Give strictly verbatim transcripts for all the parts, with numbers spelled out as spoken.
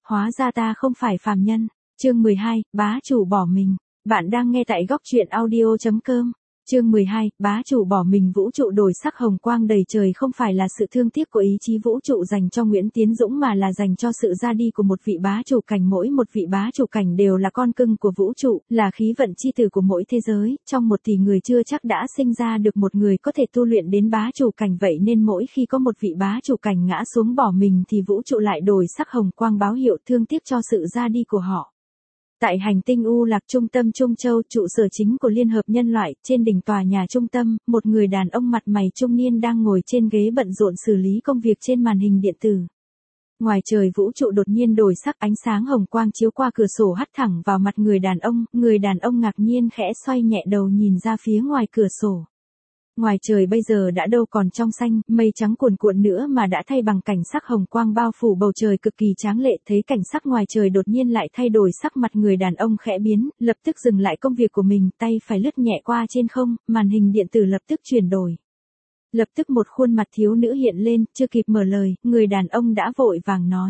Hóa ra ta không phải phàm nhân. Chương mười hai, bá chủ bỏ mình. Bạn đang nghe tại góc truyện audio chấm com. Chương mười hai, bá chủ bỏ mình. Vũ trụ đổi sắc hồng quang đầy trời không phải là sự thương tiếc của ý chí vũ trụ dành cho Nguyễn Tiến Dũng mà là dành cho sự ra đi của một vị bá chủ cảnh. Mỗi một vị bá chủ cảnh đều là con cưng của vũ trụ, là khí vận chi tử của mỗi thế giới. Trong một tỷ người chưa chắc đã sinh ra được một người có thể tu luyện đến bá chủ cảnh, vậy nên mỗi khi có một vị bá chủ cảnh ngã xuống bỏ mình thì vũ trụ lại đổi sắc hồng quang báo hiệu thương tiếc cho sự ra đi của họ. Tại hành tinh U Lạc trung tâm Trung Châu, trụ sở chính của Liên hợp Nhân loại, trên đỉnh tòa nhà trung tâm, một người đàn ông mặt mày trung niên đang ngồi trên ghế bận rộn xử lý công việc trên màn hình điện tử. Ngoài trời vũ trụ đột nhiên đổi sắc, ánh sáng hồng quang chiếu qua cửa sổ hắt thẳng vào mặt người đàn ông, người đàn ông ngạc nhiên khẽ xoay nhẹ đầu nhìn ra phía ngoài cửa sổ. Ngoài trời bây giờ đã đâu còn trong xanh, mây trắng cuồn cuộn nữa mà đã thay bằng cảnh sắc hồng quang bao phủ bầu trời cực kỳ tráng lệ. Thấy cảnh sắc ngoài trời đột nhiên lại thay đổi sắc, mặt người đàn ông khẽ biến, lập tức dừng lại công việc của mình, tay phải lướt nhẹ qua trên không, màn hình điện tử lập tức chuyển đổi. Lập tức một khuôn mặt thiếu nữ hiện lên, chưa kịp mở lời, người đàn ông đã vội vàng nói.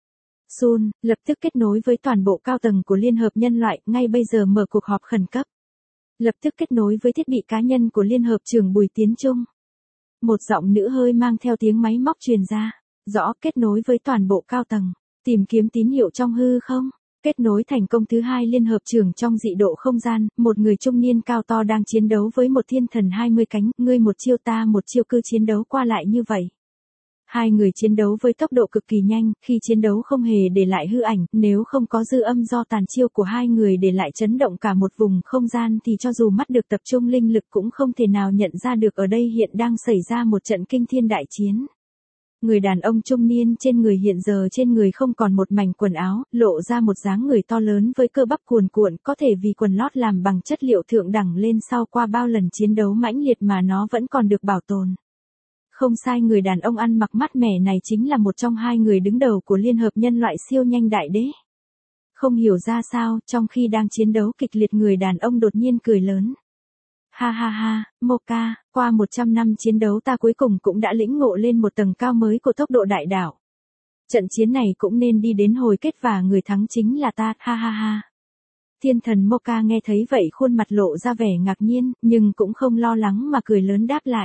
Sun, lập tức kết nối với toàn bộ cao tầng của Liên hợp Nhân loại, ngay bây giờ mở cuộc họp khẩn cấp. Lập tức kết nối với thiết bị cá nhân của Liên hợp trưởng Bùi Tiến Trung. Một giọng nữ hơi mang theo tiếng máy móc truyền ra. Rõ, kết nối với toàn bộ cao tầng. Tìm kiếm tín hiệu trong hư không? Kết nối thành công. Thứ hai, Liên hợp trưởng trong dị độ không gian, một người trung niên cao to đang chiến đấu với một thiên thần hai mươi cánh, ngươi một chiêu ta một chiêu, cứ chiến đấu qua lại như vậy. Hai người chiến đấu với tốc độ cực kỳ nhanh, khi chiến đấu không hề để lại hư ảnh, nếu không có dư âm do tàn chiêu của hai người để lại chấn động cả một vùng không gian thì cho dù mắt được tập trung linh lực cũng không thể nào nhận ra được ở đây hiện đang xảy ra một trận kinh thiên đại chiến. Người đàn ông trung niên trên người hiện giờ trên người không còn một mảnh quần áo, lộ ra một dáng người to lớn với cơ bắp cuồn cuộn, có thể vì quần lót làm bằng chất liệu thượng đẳng lên sau qua bao lần chiến đấu mãnh liệt mà nó vẫn còn được bảo tồn. Không sai, người đàn ông ăn mặc mát mẻ này chính là một trong hai người đứng đầu của Liên hợp Nhân loại siêu nhanh đại đế. Không hiểu ra sao, trong khi đang chiến đấu kịch liệt người đàn ông đột nhiên cười lớn. Ha ha ha, Moka, qua một trăm năm chiến đấu ta cuối cùng cũng đã lĩnh ngộ lên một tầng cao mới của tốc độ đại đảo. Trận chiến này cũng nên đi đến hồi kết và người thắng chính là ta, ha ha ha. Thiên thần Moka nghe thấy vậy khuôn mặt lộ ra vẻ ngạc nhiên, nhưng cũng không lo lắng mà cười lớn đáp lại.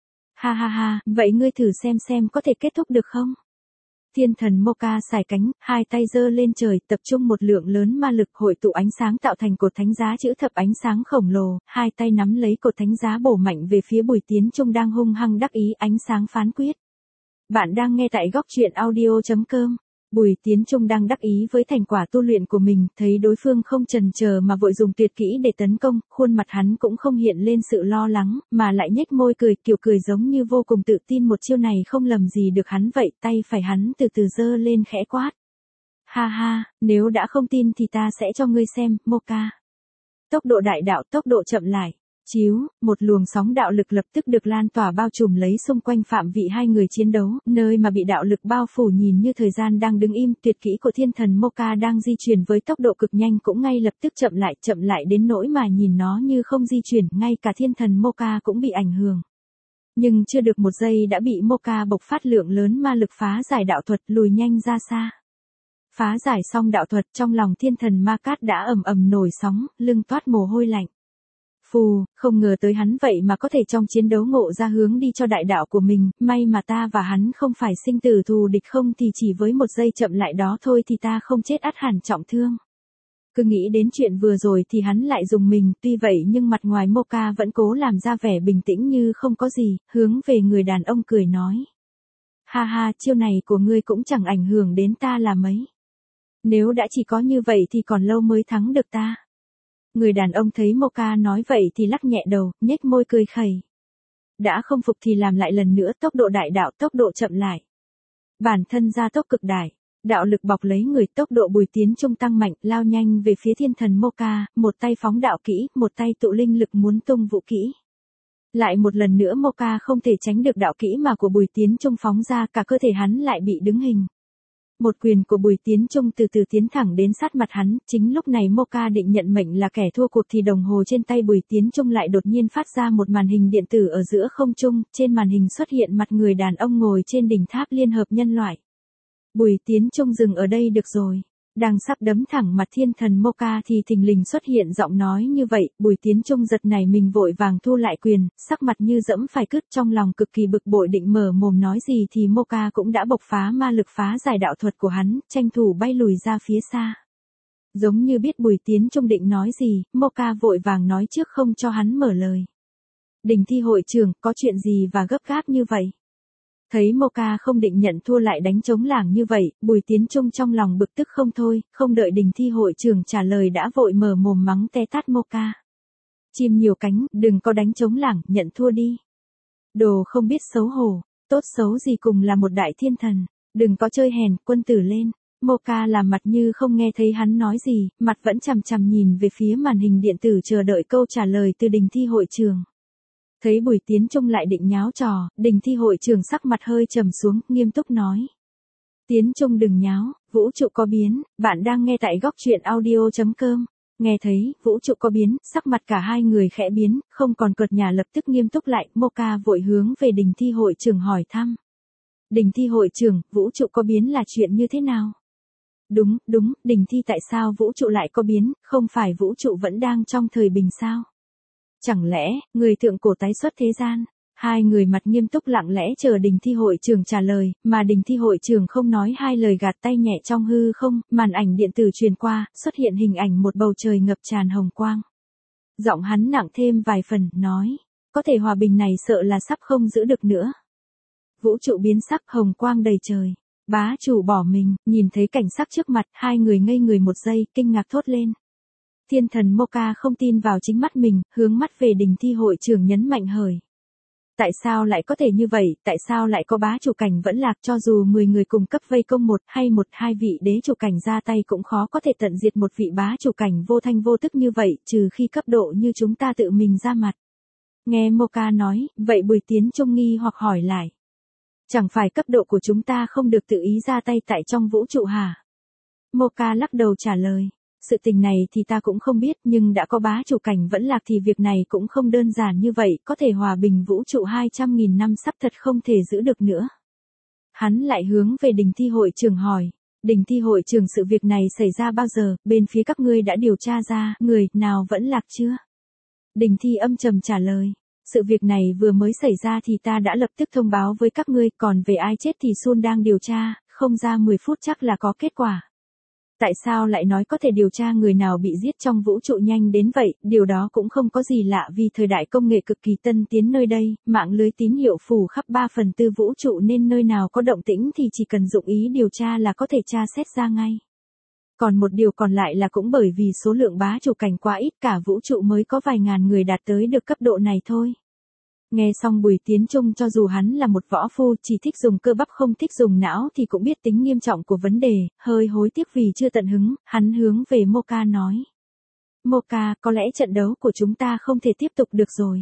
Ha ha ha, vậy ngươi thử xem xem có thể kết thúc được không? Thiên thần Moka xài cánh, hai tay giơ lên trời, tập trung một lượng lớn ma lực hội tụ ánh sáng tạo thành cột thánh giá chữ thập ánh sáng khổng lồ, hai tay nắm lấy cột thánh giá bổ mạnh về phía Bùi Tiến Trung đang hung hăng đắc ý ánh sáng phán quyết. Bạn đang nghe tại góc truyện audio chấm com. Bùi Tiến Trung đang đắc ý với thành quả tu luyện của mình, thấy đối phương không chần chờ mà vội dùng tuyệt kỹ để tấn công, khuôn mặt hắn cũng không hiện lên sự lo lắng, mà lại nhếch môi cười, kiểu cười giống như vô cùng tự tin một chiêu này không lầm gì được hắn vậy, tay phải hắn từ từ giơ lên khẽ quát. Ha ha, nếu đã không tin thì ta sẽ cho ngươi xem, Moka. Tốc độ đại đạo, tốc độ chậm lại. Chiếu, một luồng sóng đạo lực lập tức được lan tỏa bao trùm lấy xung quanh phạm vị hai người chiến đấu, nơi mà bị đạo lực bao phủ nhìn như thời gian đang đứng im, tuyệt kỹ của thiên thần Moka đang di chuyển với tốc độ cực nhanh cũng ngay lập tức chậm lại, chậm lại đến nỗi mà nhìn nó như không di chuyển, ngay cả thiên thần Moka cũng bị ảnh hưởng. Nhưng chưa được một giây đã bị Moka bộc phát lượng lớn ma lực phá giải đạo thuật, lùi nhanh ra xa. Phá giải xong đạo thuật, trong lòng thiên thần Ma Cát đã ầm ầm nổi sóng, lưng toát mồ hôi lạnh. Phù, không ngờ tới hắn vậy mà có thể trong chiến đấu ngộ ra hướng đi cho đại đạo của mình, may mà ta và hắn không phải sinh tử thù địch, không thì chỉ với một giây chậm lại đó thôi thì ta không chết ắt hẳn trọng thương. Cứ nghĩ đến chuyện vừa rồi thì hắn lại dùng mình, tuy vậy nhưng mặt ngoài Moka vẫn cố làm ra vẻ bình tĩnh như không có gì, hướng về người đàn ông cười nói. Ha ha, chiêu này của ngươi cũng chẳng ảnh hưởng đến ta là mấy. Nếu đã chỉ có như vậy thì còn lâu mới thắng được ta. Người đàn ông thấy Moka nói vậy thì lắc nhẹ đầu, nhếch môi cười khẩy. Đã không phục thì làm lại lần nữa, tốc độ đại đạo, tốc độ chậm lại. Bản thân gia tốc cực đại, đạo lực bọc lấy người, tốc độ Bùi Tiến Trung tăng mạnh, lao nhanh về phía thiên thần Moka, một tay phóng đạo kỹ, một tay tụ linh lực muốn tung vũ kỹ. Lại một lần nữa Moka không thể tránh được đạo kỹ mà của Bùi Tiến Trung phóng ra, cả cơ thể hắn lại bị đứng hình. Một quyền của Bùi Tiến Trung từ từ tiến thẳng đến sát mặt hắn, chính lúc này Moka định nhận mệnh là kẻ thua cuộc thì đồng hồ trên tay Bùi Tiến Trung lại đột nhiên phát ra một màn hình điện tử ở giữa không trung, trên màn hình xuất hiện mặt người đàn ông ngồi trên đỉnh tháp Liên hợp Nhân loại. Bùi Tiến Trung dừng ở đây được rồi. Đang sắp đấm thẳng mặt thiên thần Mocha thì thình lình xuất hiện giọng nói như vậy, Bùi Tiến Trung giật nảy mình vội vàng thu lại quyền, sắc mặt như dẫm phải cứt, trong lòng cực kỳ bực bội định mở mồm nói gì thì Mocha cũng đã bộc phá ma lực phá giải đạo thuật của hắn, tranh thủ bay lùi ra phía xa. Giống như biết Bùi Tiến Trung định nói gì, Mocha vội vàng nói trước không cho hắn mở lời. Đình Thi hội trưởng, có chuyện gì và gấp gáp như vậy? Thấy Mocha không định nhận thua lại đánh trống lảng như vậy, Bùi Tiến Trung trong lòng bực tức không thôi, không đợi Đình Thi hội trưởng trả lời đã vội mở mồm mắng té tát Mocha. Chim nhiều cánh, đừng có đánh trống lảng, nhận thua đi. Đồ không biết xấu hổ, tốt xấu gì cùng là một đại thiên thần, đừng có chơi hèn, quân tử lên. Mocha làm mặt như không nghe thấy hắn nói gì, mặt vẫn chằm chằm nhìn về phía màn hình điện tử chờ đợi câu trả lời từ Đình Thi hội trưởng. Thấy Bùi Tiến Trung lại định nháo trò, Đình Thi hội trưởng sắc mặt hơi trầm xuống, nghiêm túc nói. Tiến Trung đừng nháo, vũ trụ có biến, bạn đang nghe tại góc truyện audio chấm com. Nghe thấy, vũ trụ có biến, sắc mặt cả hai người khẽ biến, không còn cợt nhả lập tức nghiêm túc lại, Mocha vội hướng về Đình Thi hội trưởng hỏi thăm. Đình Thi hội trưởng, vũ trụ có biến là chuyện như thế nào? Đúng, đúng, Đình Thi tại sao vũ trụ lại có biến, không phải vũ trụ vẫn đang trong thời bình sao? Chẳng lẽ, người thượng cổ tái xuất thế gian? Hai người mặt nghiêm túc lặng lẽ chờ Đình Thi hội trưởng trả lời, mà Đình Thi hội trưởng không nói hai lời gạt tay nhẹ trong hư không, màn ảnh điện tử truyền qua, xuất hiện hình ảnh một bầu trời ngập tràn hồng quang. Giọng hắn nặng thêm vài phần, nói, có thể hòa bình này sợ là sắp không giữ được nữa. Vũ trụ biến sắc, hồng quang đầy trời. Bá chủ bỏ mình, nhìn thấy cảnh sắc trước mặt, hai người ngây người một giây, kinh ngạc thốt lên. Thiên thần Mocha không tin vào chính mắt mình, hướng mắt về Đình Thi hội trưởng nhấn mạnh hời. Tại sao lại có thể như vậy, tại sao lại có bá chủ cảnh vẫn lạc cho dù mười người cùng cấp vây công một hay một hai vị đế chủ cảnh ra tay cũng khó có thể tận diệt một vị bá chủ cảnh vô thanh vô tức như vậy, trừ khi cấp độ như chúng ta tự mình ra mặt. Nghe Mocha nói, vậy Bùi Tiến Trung nghi hoặc hỏi lại. Chẳng phải cấp độ của chúng ta không được tự ý ra tay tại trong vũ trụ hả? Mocha lắc đầu trả lời. Sự tình này thì ta cũng không biết, nhưng đã có bá chủ cảnh vẫn lạc thì việc này cũng không đơn giản như vậy, có thể hòa bình vũ trụ hai trăm nghìn năm sắp thật không thể giữ được nữa. Hắn lại hướng về Đình Thi hội trưởng hỏi, Đình Thi hội trưởng sự việc này xảy ra bao giờ, bên phía các ngươi đã điều tra ra, người nào vẫn lạc chưa? Đình Thi âm trầm trả lời, sự việc này vừa mới xảy ra thì ta đã lập tức thông báo với các ngươi, còn về ai chết thì Sun đang điều tra, không ra mười phút chắc là có kết quả. Tại sao lại nói có thể điều tra người nào bị giết trong vũ trụ nhanh đến vậy, điều đó cũng không có gì lạ vì thời đại công nghệ cực kỳ tân tiến nơi đây, mạng lưới tín hiệu phủ khắp ba phần tư vũ trụ nên nơi nào có động tĩnh thì chỉ cần dụng ý điều tra là có thể tra xét ra ngay. Còn một điều còn lại là cũng bởi vì số lượng bá chủ cảnh quá ít cả vũ trụ mới có vài ngàn người đạt tới được cấp độ này thôi. Nghe xong Bùi Tiến Trung cho dù hắn là một võ phu chỉ thích dùng cơ bắp không thích dùng não thì cũng biết tính nghiêm trọng của vấn đề, hơi hối tiếc vì chưa tận hứng, hắn hướng về Mocha nói. Mocha, có lẽ trận đấu của chúng ta không thể tiếp tục được rồi.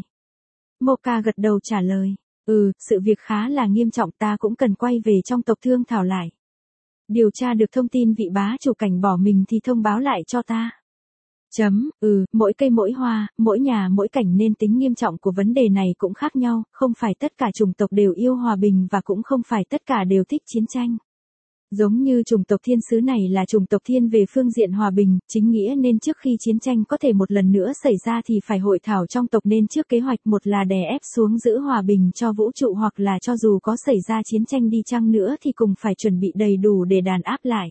Mocha gật đầu trả lời, ừ, sự việc khá là nghiêm trọng ta cũng cần quay về trong tộc thương thảo lại. Điều tra được thông tin vị bá chủ cảnh bỏ mình thì thông báo lại cho ta. Chấm, ừ, mỗi cây mỗi hoa, mỗi nhà mỗi cảnh nên tính nghiêm trọng của vấn đề này cũng khác nhau, không phải tất cả chủng tộc đều yêu hòa bình và cũng không phải tất cả đều thích chiến tranh. Giống như chủng tộc thiên sứ này là chủng tộc thiên về phương diện hòa bình, chính nghĩa nên trước khi chiến tranh có thể một lần nữa xảy ra thì phải hội thảo trong tộc nên trước kế hoạch một là đè ép xuống giữ hòa bình cho vũ trụ hoặc là cho dù có xảy ra chiến tranh đi chăng nữa thì cùng phải chuẩn bị đầy đủ để đàn áp lại.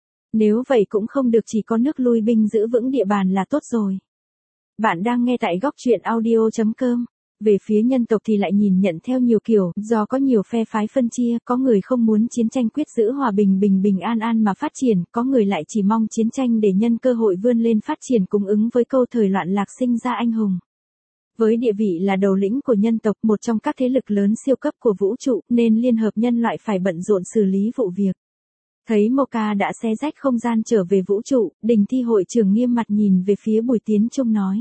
Nếu vậy cũng không được chỉ có nước lui binh giữ vững địa bàn là tốt rồi. Bạn đang nghe tại góc truyện audio chấm com. Về phía nhân tộc thì lại nhìn nhận theo nhiều kiểu, do có nhiều phe phái phân chia, có người không muốn chiến tranh quyết giữ hòa bình bình bình an an mà phát triển, có người lại chỉ mong chiến tranh để nhân cơ hội vươn lên phát triển cung ứng với câu thời loạn lạc sinh ra anh hùng. Với địa vị là đầu lĩnh của nhân tộc, một trong các thế lực lớn siêu cấp của vũ trụ, nên liên hợp nhân loại phải bận rộn xử lý vụ việc. Thấy Mocha đã xé rách không gian trở về vũ trụ, Đình Thi hội trưởng nghiêm mặt nhìn về phía Bùi Tiến Trung nói.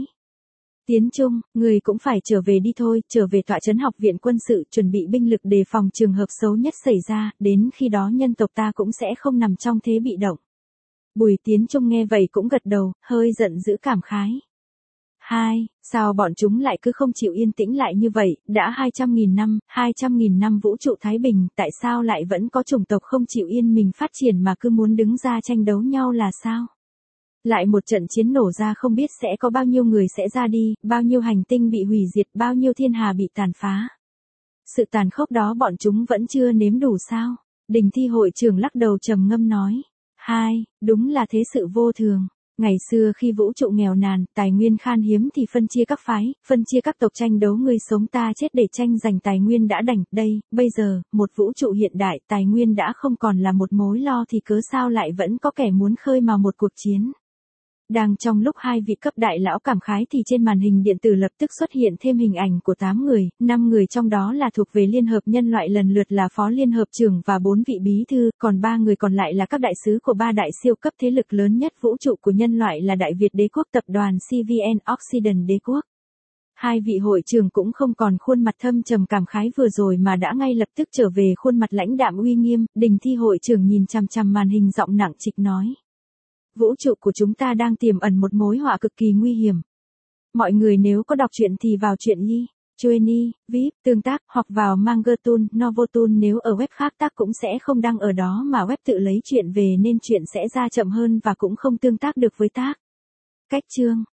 Tiến Trung, người cũng phải trở về đi thôi, trở về tọa trấn học viện quân sự, chuẩn bị binh lực đề phòng trường hợp xấu nhất xảy ra, đến khi đó nhân tộc ta cũng sẽ không nằm trong thế bị động. Bùi Tiến Trung nghe vậy cũng gật đầu, hơi giận dữ cảm khái. Hai, sao bọn chúng lại cứ không chịu yên tĩnh lại như vậy, đã hai trăm nghìn năm, hai trăm nghìn năm vũ trụ Thái Bình, tại sao lại vẫn có chủng tộc không chịu yên mình phát triển mà cứ muốn đứng ra tranh đấu nhau là sao? Lại một trận chiến nổ ra không biết sẽ có bao nhiêu người sẽ ra đi, bao nhiêu hành tinh bị hủy diệt, bao nhiêu thiên hà bị tàn phá. Sự tàn khốc đó bọn chúng vẫn chưa nếm đủ sao? Đình thi hội trưởng lắc đầu trầm ngâm nói. Hai, đúng là thế sự vô thường. Ngày xưa khi vũ trụ nghèo nàn, tài nguyên khan hiếm thì phân chia các phái, phân chia các tộc tranh đấu người sống ta chết để tranh giành tài nguyên đã đành, đây, bây giờ, một vũ trụ hiện đại, tài nguyên đã không còn là một mối lo thì cớ sao lại vẫn có kẻ muốn khơi mào một cuộc chiến. Đang trong lúc hai vị cấp đại lão cảm khái thì trên màn hình điện tử lập tức xuất hiện thêm hình ảnh của tám người, năm người trong đó là thuộc về Liên hợp Nhân loại lần lượt là Phó Liên hợp trưởng và bốn vị bí thư, còn ba người còn lại là các đại sứ của ba đại siêu cấp thế lực lớn nhất vũ trụ của nhân loại là Đại Việt Đế quốc, tập đoàn xê vê en Occident Đế quốc. Hai vị hội trưởng cũng không còn khuôn mặt thâm trầm cảm khái vừa rồi mà đã ngay lập tức trở về khuôn mặt lãnh đạm uy nghiêm, Đình thi hội trưởng nhìn chằm chằm màn hình giọng nặng trịch nói. Vũ trụ của chúng ta đang tiềm ẩn một mối họa cực kỳ nguy hiểm. Mọi người nếu có đọc truyện thì vào truyện y, Journey, vê i pê, tương tác, hoặc vào Mangatun, Novotun, nếu ở web khác tác cũng sẽ không đăng ở đó mà web tự lấy truyện về nên truyện sẽ ra chậm hơn và cũng không tương tác được với tác. Cách chương